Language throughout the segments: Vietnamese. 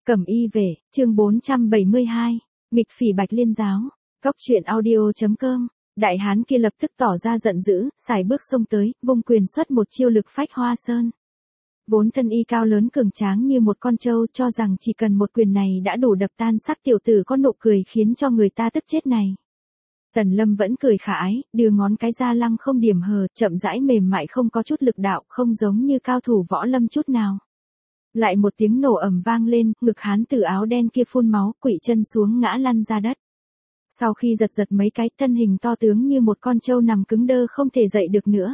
Cẩm y về, chương 472, nghịch phỉ Bạch Liên giáo. Góc truyện audio.com. Đại hán kia lập tức tỏ ra giận dữ, xài bước xông tới, vung quyền xuất một chiêu lực phách hoa sơn. Vốn thân y cao lớn cường tráng như một con trâu, cho rằng chỉ cần một quyền này đã đủ đập tan xác tiểu tử có nụ cười khiến cho người ta tức chết này. Tần Lâm vẫn cười khả ái, đưa ngón cái ra lăng không điểm hờ, chậm rãi mềm mại không có chút lực đạo, không giống như cao thủ võ lâm chút nào. Lại một tiếng nổ ầm vang lên, ngực hán tử áo đen kia phun máu, quỵ chân xuống ngã lăn ra đất. Sau khi giật mấy cái, thân hình to tướng như một con trâu nằm cứng đơ không thể dậy được nữa.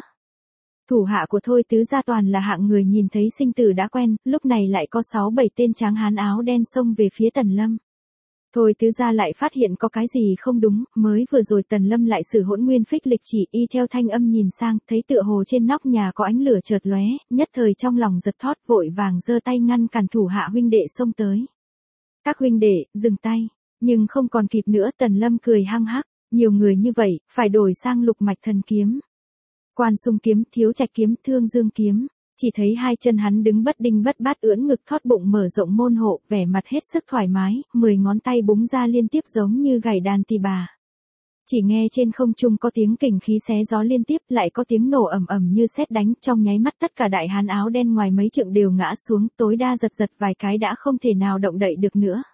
Thủ hạ của Thôi Tứ gia toàn là hạng người nhìn thấy sinh tử đã quen, lúc này lại có 6-7 tên tráng hán áo đen xông về phía Tần Lâm. Thôi Tứ gia lại phát hiện có cái gì không đúng, mới vừa rồi Tần Lâm lại sử Hỗn Nguyên Phích Lịch chỉ, y theo thanh âm nhìn sang, thấy tựa hồ trên nóc nhà có ánh lửa chợt lóe, nhất thời trong lòng giật thót, vội vàng giơ tay ngăn cản thủ hạ huynh đệ xông tới. Các huynh đệ, dừng tay, nhưng không còn kịp nữa, Tần Lâm cười hăng hắc, nhiều người như vậy, phải đổi sang Lục Mạch Thần kiếm. Quan Xung kiếm, Thiếu Trạch kiếm, Thương Dương kiếm. Chỉ thấy hai chân hắn đứng bất đinh bất bát ưỡn ngực thót bụng mở rộng môn hộ, vẻ mặt hết sức thoải mái, 10 ngón tay búng ra liên tiếp giống như gảy đàn tỳ bà. Chỉ nghe trên không trung có tiếng kình khí xé gió liên tiếp, lại có tiếng nổ ầm ầm như sét đánh, trong nháy mắt tất cả đại hán áo đen ngoài mấy trượng đều ngã xuống, tối đa giật vài cái đã không thể nào động đậy được nữa.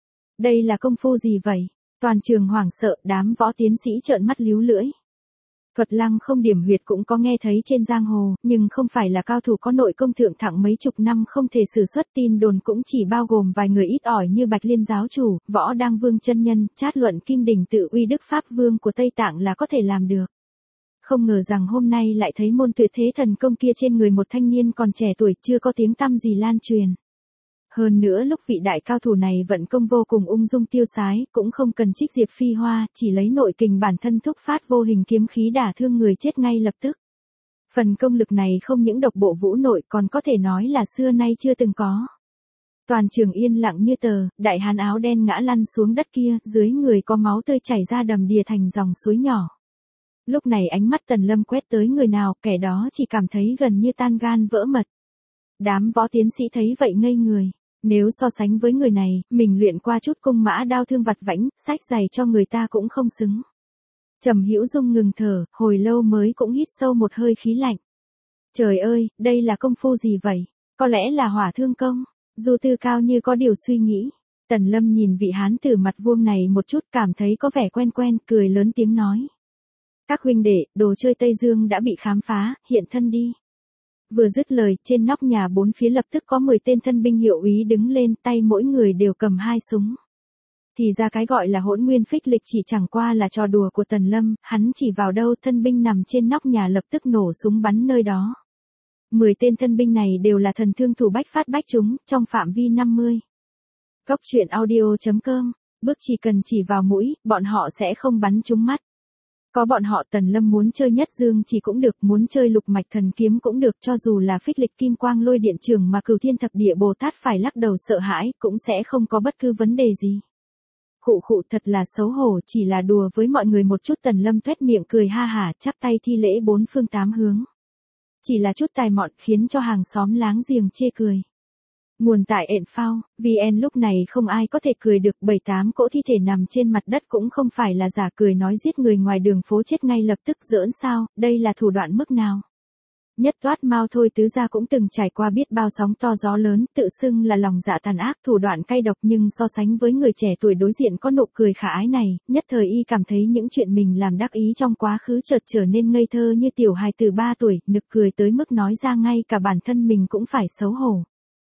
Đây là công phu gì vậy? Toàn trường hoảng sợ, đám võ tiến sĩ trợn mắt líu lưỡi. Thuật lăng không điểm huyệt cũng có nghe thấy trên giang hồ, nhưng không phải là cao thủ có nội công thượng thặng mấy chục năm không thể sử xuất, tin đồn cũng chỉ bao gồm vài người ít ỏi như Bạch Liên giáo chủ, Võ Đăng Vương chân nhân, Trát Luận Kim Đỉnh tự uy Đức Pháp Vương của Tây Tạng là có thể làm được. Không ngờ rằng hôm nay lại thấy môn tuyệt thế thần công kia trên người một thanh niên còn trẻ tuổi, chưa có tiếng tăm gì lan truyền. Hơn nữa lúc vị đại cao thủ này vận công vô cùng ung dung tiêu sái, cũng không cần trích diệp phi hoa, chỉ lấy nội kình bản thân thúc phát vô hình kiếm khí đả thương người chết ngay lập tức. Phần công lực này không những độc bộ vũ nội còn có thể nói là xưa nay chưa từng có. Toàn trường yên lặng như tờ, đại hán áo đen ngã lăn xuống đất kia, dưới người có máu tươi chảy ra đầm đìa thành dòng suối nhỏ. Lúc này ánh mắt Tần Lâm quét tới người nào, kẻ đó chỉ cảm thấy gần như tan gan vỡ mật. Đám võ tiến sĩ thấy vậy ngây người. Nếu so sánh với người này, mình luyện qua chút cung mã đao thương vặt vãnh, sách giày cho người ta cũng không xứng. Trầm Hữu Dung ngừng thở, hồi lâu mới cũng hít sâu một hơi khí lạnh. Trời ơi, đây là công phu gì vậy? Có lẽ là hỏa thương công. Du Tư Cao như có điều suy nghĩ. Tần Lâm nhìn vị hán tử mặt vuông này một chút, cảm thấy có vẻ quen quen, cười lớn tiếng nói. Các huynh đệ, đồ chơi Tây Dương đã bị khám phá, hiện thân đi. Vừa dứt lời, trên nóc nhà bốn phía lập tức có 10 tên thân binh hiệu úy đứng lên, tay mỗi người đều cầm 2 súng. Thì ra cái gọi là Hỗn Nguyên Phích Lịch chỉ chẳng qua là trò đùa của Tần Lâm, hắn chỉ vào đâu thân binh nằm trên nóc nhà lập tức nổ súng bắn nơi đó. 10 tên thân binh này đều là thần thương thủ bách phát bách trúng, trong phạm vi 50. Góc truyện audio.com, bước chỉ cần chỉ vào mũi, bọn họ sẽ không bắn trúng mắt. Có bọn họ Tần Lâm muốn chơi Nhất Dương chỉ cũng được, muốn chơi Lục Mạch Thần kiếm cũng được, cho dù là Phích Lịch Kim Quang Lôi Điện Trường mà Cửu Thiên Thập Địa Bồ Tát phải lắc đầu sợ hãi, cũng sẽ không có bất cứ vấn đề gì. Khụ thật là xấu hổ, chỉ là đùa với mọi người một chút. Tần Lâm tuét miệng cười ha hả, chắp tay thi lễ bốn phương tám hướng. Chỉ là chút tài mọn khiến cho hàng xóm láng giềng chê cười. Nguồn tại ện phao, VN lúc này không ai có thể cười được, 7-8 cỗ thi thể nằm trên mặt đất cũng không phải là giả, cười nói giết người ngoài đường phố chết ngay lập tức, giỡn sao, đây là thủ đoạn mức nào. Nhất Toát Mao Thôi Tứ gia cũng từng trải qua biết bao sóng to gió lớn, tự xưng là lòng dạ tàn ác, thủ đoạn cay độc, nhưng so sánh với người trẻ tuổi đối diện có nụ cười khả ái này, nhất thời y cảm thấy những chuyện mình làm đắc ý trong quá khứ chợt trở nên ngây thơ như tiểu hài từ 3 tuổi, nực cười tới mức nói ra ngay cả bản thân mình cũng phải xấu hổ.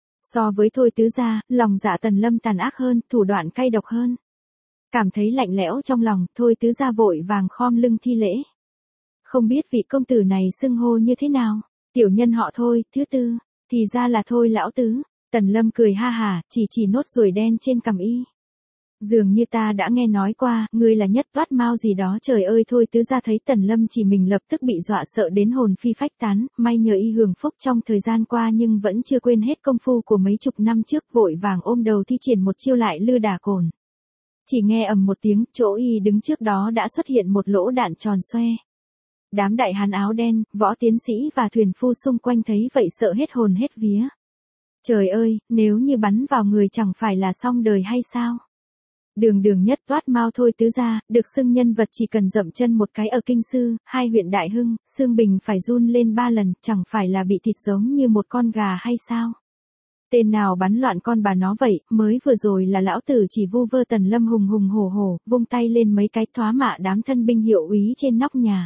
So với Thôi Tứ gia, lòng dạ Tần Lâm tàn ác hơn, thủ đoạn cay độc hơn. Cảm thấy lạnh lẽo trong lòng, Thôi Tứ gia vội vàng khom lưng thi lễ. Không biết vị công tử này xưng hô như thế nào? Tiểu nhân họ Thôi, thứ tư, thì ra là Thôi lão tứ. Tần Lâm cười ha hả, chỉ nốt ruồi đen trên cằm y. Dường như ta đã nghe nói qua, ngươi là Nhất Toát Mao gì đó. Trời ơi, Thôi Tứ gia thấy Tần Lâm chỉ mình lập tức bị dọa sợ đến hồn phi phách tán, may nhờ y hưởng phúc trong thời gian qua nhưng vẫn chưa quên hết công phu của mấy chục năm trước, vội vàng ôm đầu thi triển một chiêu lại lư đả cồn. Chỉ nghe ầm một tiếng, chỗ y đứng trước đó đã xuất hiện một lỗ đạn tròn xoe. Đám đại hán áo đen, võ tiến sĩ và thuyền phu xung quanh thấy vậy sợ hết hồn hết vía. Trời ơi, nếu như bắn vào người chẳng phải là xong đời hay sao? Đường đường nhất toát Mao Thôi Tứ Gia, được xưng nhân vật chỉ cần dậm chân một cái ở Kinh Sư, hai huyện Đại Hưng, xương Bình phải run lên 3 lần, chẳng phải là bị thịt giống như một con gà hay sao? Tên nào bắn loạn con bà nó vậy, mới vừa rồi là lão tử chỉ vu vơ Tần Lâm hùng hùng hổ hổ, vung tay lên mấy cái thoá mạ đám thân binh hiệu úy trên nóc nhà.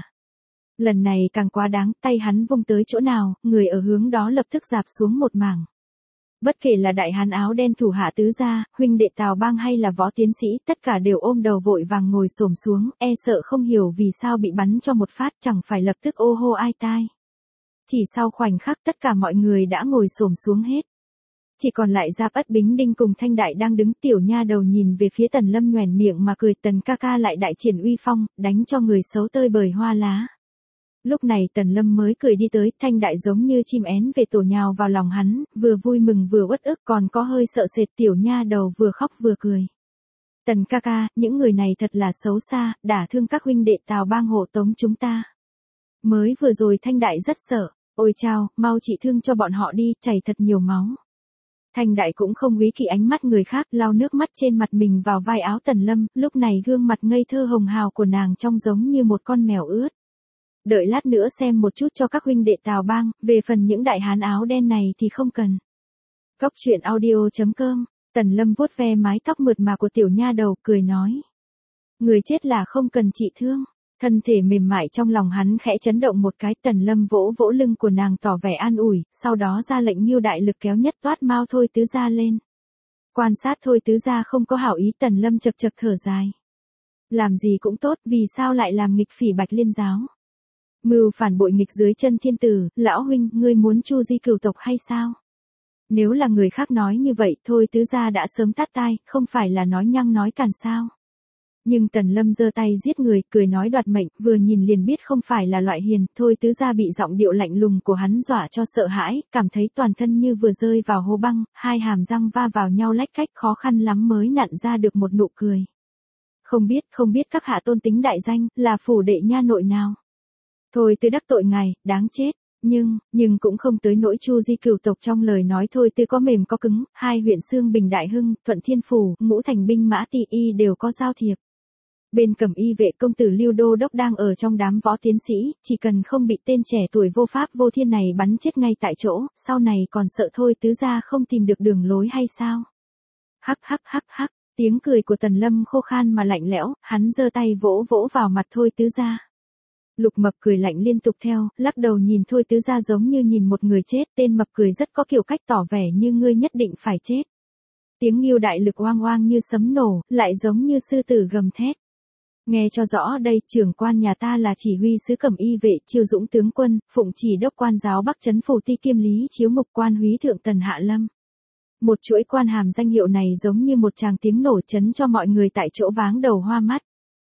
Lần này càng quá đáng, tay hắn vung tới chỗ nào, người ở hướng đó lập tức rạp xuống một mảng. Bất kể là đại hán áo đen thủ hạ Tứ Gia, huynh đệ Tào Bang hay là võ tiến sĩ, tất cả đều ôm đầu vội vàng ngồi xổm xuống, e sợ không hiểu vì sao bị bắn cho một phát, chẳng phải lập tức ô hô ai tai. Chỉ sau khoảnh khắc tất cả mọi người đã ngồi xổm xuống hết. Chỉ còn lại Giáp Ất Bính Đinh cùng Thanh Đại đang đứng, tiểu nha đầu nhìn về phía Tần Lâm nhoẻn miệng mà cười, Tần ca ca lại đại triển uy phong, đánh cho người xấu tơi bời hoa lá. Lúc này Tần Lâm mới cười đi tới, Thanh Đại giống như chim én về tổ nhào vào lòng hắn, vừa vui mừng vừa uất ức, còn có hơi sợ sệt, tiểu nha đầu vừa khóc vừa cười. Tần ca ca, những người này thật là xấu xa, đả thương các huynh đệ Tào Bang hộ tống chúng ta. Mới vừa rồi Thanh Đại rất sợ, ôi chao, mau trị thương cho bọn họ đi, chảy thật nhiều máu. Thanh Đại cũng không quý kỵ ánh mắt người khác, lau nước mắt trên mặt mình vào vai áo Tần Lâm, lúc này gương mặt ngây thơ hồng hào của nàng trông giống như một con mèo ướt. Đợi lát nữa xem một chút cho các huynh đệ Tào Bang, về phần những đại hán áo đen này thì không cần. Cóc truyện audio.com, Tần Lâm vuốt ve mái tóc mượt mà của tiểu nha đầu, cười nói. Người chết là không cần trị thương. Thân thể mềm mại trong lòng hắn khẽ chấn động một cái, Tần Lâm vỗ vỗ lưng của nàng tỏ vẻ an ủi, sau đó ra lệnh Ngưu đại lực kéo nhất toát Mao Thôi Tứ Gia lên. Quan sát Thôi Tứ Gia không có hảo ý, Tần Lâm chật chật thở dài. Làm gì cũng tốt, vì sao lại làm nghịch phỉ Bạch Liên giáo? Mưu phản bội nghịch dưới chân thiên tử, lão huynh, ngươi muốn chu di cửu tộc hay sao? Nếu là người khác nói như vậy, Thôi Tứ Gia đã sớm tát tai, không phải là nói nhăng nói càn sao? Nhưng Tần Lâm giơ tay giết người, cười nói đoạt mệnh, vừa nhìn liền biết không phải là loại hiền, Thôi Tứ Gia bị giọng điệu lạnh lùng của hắn dọa cho sợ hãi, cảm thấy toàn thân như vừa rơi vào hố băng, hai hàm răng va vào nhau lách cách, khó khăn lắm mới nặn ra được một nụ cười. Không biết các hạ tôn tính đại danh, là phủ đệ nha nội nào? Thôi Tư đắc tội ngài, đáng chết. Nhưng cũng không tới nỗi chu di cửu tộc, trong lời nói Thôi Tư có mềm có cứng, hai huyện Xương Bình Đại Hưng, Thuận Thiên Phủ, Ngũ Thành binh mã Ti Y đều có giao thiệp. Bên Cẩm Y vệ công tử Lưu Đô Đốc đang ở trong đám võ tiến sĩ, chỉ cần không bị tên trẻ tuổi vô pháp vô thiên này bắn chết ngay tại chỗ, sau này còn sợ Thôi Tứ Gia không tìm được đường lối hay sao? Hắc hắc hắc hắc, tiếng cười của Tần Lâm khô khan mà lạnh lẽo, hắn giơ tay vỗ vỗ vào mặt Thôi Tứ Gia. Lục Mập cười lạnh liên tục theo, lắc đầu nhìn Thôi Tứ Gia giống như nhìn một người chết, tên Mập cười rất có kiểu cách tỏ vẻ như ngươi nhất định phải chết. Tiếng Ngưu đại lực oang oang như sấm nổ, lại giống như sư tử gầm thét. Nghe cho rõ đây, trưởng quan nhà ta là chỉ huy sứ Cẩm Y vệ, Chiêu Dũng tướng quân, phụng chỉ đốc quan giáo Bắc trấn phủ ti kiêm lý chiếu ngục quan húy thượng Tần Hạ Lâm. Một chuỗi quan hàm danh hiệu này giống như một tràng tiếng nổ chấn cho mọi người tại chỗ váng đầu hoa mắt.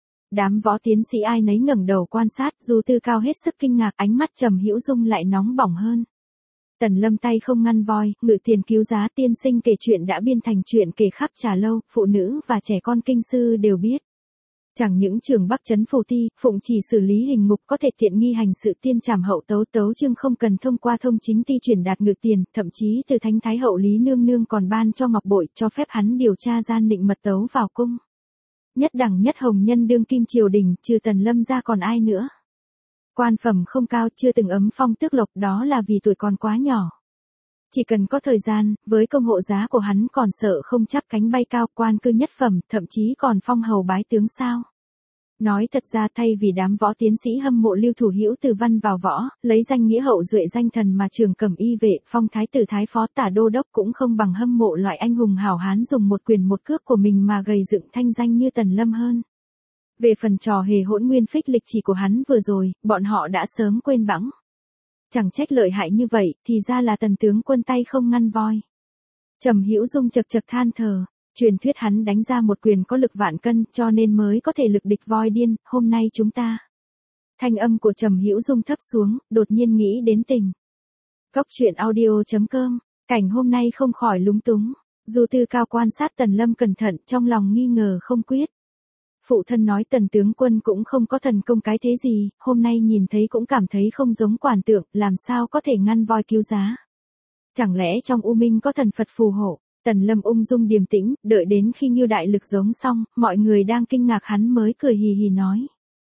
Đám võ tiến sĩ ai nấy ngẩng đầu quan sát, dù Tư Cao hết sức kinh ngạc, ánh mắt Trầm Hữu Dung lại nóng bỏng hơn. Tần Lâm tay không ngăn voi, ngự tiền cứu giá, tiên sinh kể chuyện đã biên thành chuyện kể khắp Trà Lâu, phụ nữ và trẻ con kinh sư đều biết. Chẳng những trưởng Bắc trấn phủ ti, phụng chỉ xử lý hình ngục có thể tiện nghi hành sự tiên trảm hậu tấu, tấu chương không cần thông qua thông chính ti chuyển đạt ngự tiền, thậm chí từ Thánh Thái hậu Lý Nương Nương còn ban cho ngọc bội, cho phép hắn điều tra gian nịnh mật tấu vào cung. Nhất đẳng nhất hồng nhân đương kim triều đình, trừ Tần Lâm ra còn ai nữa. Quan phẩm không cao, chưa từng ấm phong tước lộc, đó là vì tuổi còn quá nhỏ. Chỉ cần có thời gian, với công hộ giá của hắn còn sợ không chắp cánh bay cao, quan cư nhất phẩm, thậm chí còn phong hầu bái tướng sao. Nói thật ra thay vì đám võ tiến sĩ hâm mộ Lưu Thủ Hữu từ văn vào võ, lấy danh nghĩa hậu duệ danh thần mà trường Cẩm Y vệ, phong thái tử thái phó tả đô đốc cũng không bằng hâm mộ loại anh hùng hảo hán dùng một quyền một cước của mình mà gầy dựng thanh danh như Tần Lâm hơn. Về phần trò hề hỗn nguyên phích lịch chỉ của hắn vừa rồi, bọn họ đã sớm quên bẵng. Chẳng trách lợi hại như vậy, thì ra là Tần tướng quân tay không ngăn voi. Trầm Hữu Dung chật chật than thở, truyền thuyết hắn đánh ra một quyền có lực vạn cân, cho nên mới có thể lực địch voi điên, hôm nay chúng ta. Thanh âm của Trầm Hữu Dung thấp xuống, đột nhiên nghĩ đến tình. Cóc truyện audio.com, cảnh hôm nay không khỏi lúng túng, dù Tư Cao quan sát Tần Lâm cẩn thận, trong lòng nghi ngờ không quyết. Phụ thân nói Tần tướng quân cũng không có thần công cái thế gì, hôm nay nhìn thấy cũng cảm thấy không giống quản tượng, làm sao có thể ngăn voi cứu giá. Chẳng lẽ trong U Minh có thần Phật phù hộ? Tần Lâm ung dung điềm tĩnh, đợi đến khi Ngưu Đại Lực giống xong, mọi người đang kinh ngạc hắn mới cười hì hì nói.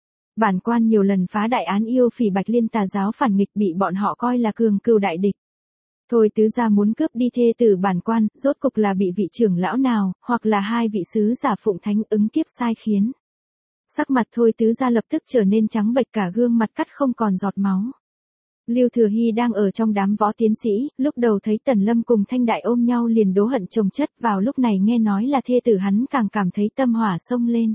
Bản quan nhiều lần phá đại án yêu phỉ Bạch Liên tà giáo phản nghịch bị bọn họ coi là cường cừu đại địch. Thôi tứ gia muốn cướp đi thê tử bản quan, rốt cục là bị vị trưởng lão nào, hoặc là hai vị sứ giả phụng thánh ứng kiếp sai khiến. Sắc mặt Thôi tứ gia lập tức trở nên trắng bệch, cả gương mặt cắt không còn giọt máu. Lưu Thừa Hy đang ở trong đám võ tiến sĩ, lúc đầu thấy Tần Lâm cùng Thanh Đại ôm nhau liền đố hận chồng chất, vào lúc này nghe nói là thê tử hắn càng cảm thấy tâm hỏa sông lên.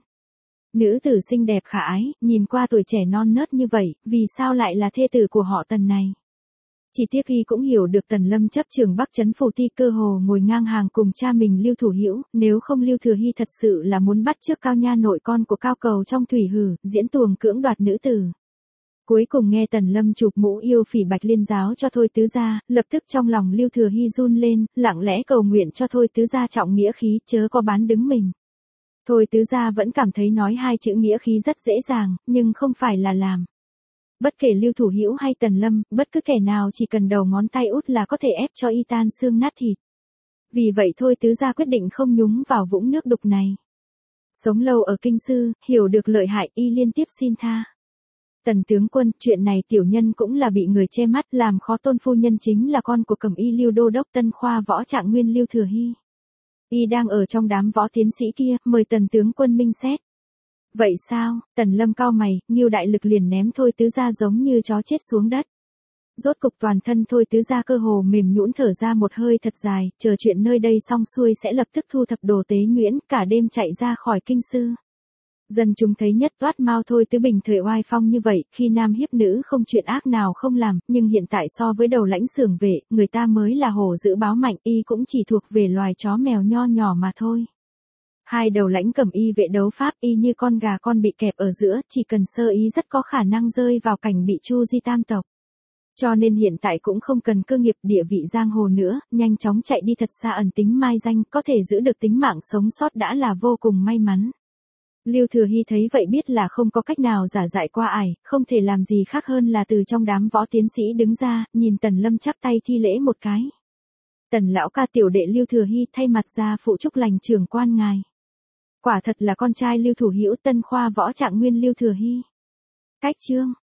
Nữ tử xinh đẹp khả ái, nhìn qua tuổi trẻ non nớt như vậy, vì sao lại là thê tử của họ Tần này? Chỉ tiếc y cũng hiểu được Tần Lâm chấp trường Bắc Trấn Phủ Ti cơ hồ ngồi ngang hàng cùng cha mình Lưu Thủ Hữu, nếu không Lưu Thừa Hy thật sự là muốn bắt chước Cao Nha nội con của Cao Cầu trong thủy hử, diễn tuồng cưỡng đoạt nữ tử. Cuối cùng nghe Tần Lâm chụp mũ yêu phỉ Bạch Liên giáo cho Thôi tứ gia, lập tức trong lòng Lưu Thừa Hy run lên, lặng lẽ cầu nguyện cho Thôi tứ gia trọng nghĩa khí, chớ có bán đứng mình. Thôi tứ gia vẫn cảm thấy nói hai chữ nghĩa khí rất dễ dàng, nhưng không phải là làm. Bất kể Lưu Thủ Hữu hay Tần Lâm, bất cứ kẻ nào chỉ cần đầu ngón tay út là có thể ép cho y tan xương nát thịt. Vì vậy Thôi tứ gia quyết định không nhúng vào vũng nước đục này. Sống lâu ở kinh sư, hiểu được lợi hại, y liên tiếp xin tha. Tần tướng quân, chuyện này tiểu nhân cũng là bị người che mắt, làm khó tôn phu nhân chính là con của Cẩm Y Lưu đô đốc Tân Khoa Võ Trạng Nguyên Lưu Thừa Hy. Y đang ở trong đám võ tiến sĩ kia, mời Tần tướng quân minh xét. Vậy sao? Tần Lâm cau mày, Ngưu Đại Lực liền ném Thôi tứ gia giống như chó chết xuống đất. Rốt cục toàn thân Thôi tứ gia cơ hồ mềm nhũn thở ra một hơi thật dài, chờ chuyện nơi đây xong xuôi sẽ lập tức thu thập đồ tế nhuyễn, cả đêm chạy ra khỏi kinh sư. Dân chúng thấy nhất toát Mao Thôi tứ bình thời oai phong như vậy, khi nam hiếp nữ không chuyện ác nào không làm, nhưng hiện tại so với đầu lãnh xưởng vệ, người ta mới là hổ dữ báo mạnh, y cũng chỉ thuộc về loài chó mèo nho nhỏ mà thôi. Hai đầu lãnh Cẩm Y vệ đấu pháp, y như con gà con bị kẹp ở giữa, chỉ cần sơ ý rất có khả năng rơi vào cảnh bị chu di tam tộc. Cho nên hiện tại cũng không cần cơ nghiệp địa vị giang hồ nữa, nhanh chóng chạy đi thật xa ẩn tính mai danh, có thể giữ được tính mạng sống sót đã là vô cùng may mắn. Lưu Thừa Hy thấy vậy biết là không có cách nào giả dại qua ải, không thể làm gì khác hơn là từ trong đám võ tiến sĩ đứng ra, nhìn Tần Lâm chắp tay thi lễ một cái. Tần lão ca tiểu đệ Lưu Thừa Hy thay mặt ra phụ chúc lành trưởng quan ngài. Quả thật là con trai Lưu Thủ Hữu Tân Khoa Võ Trạng Nguyên Lưu Thừa Hy. Cách chương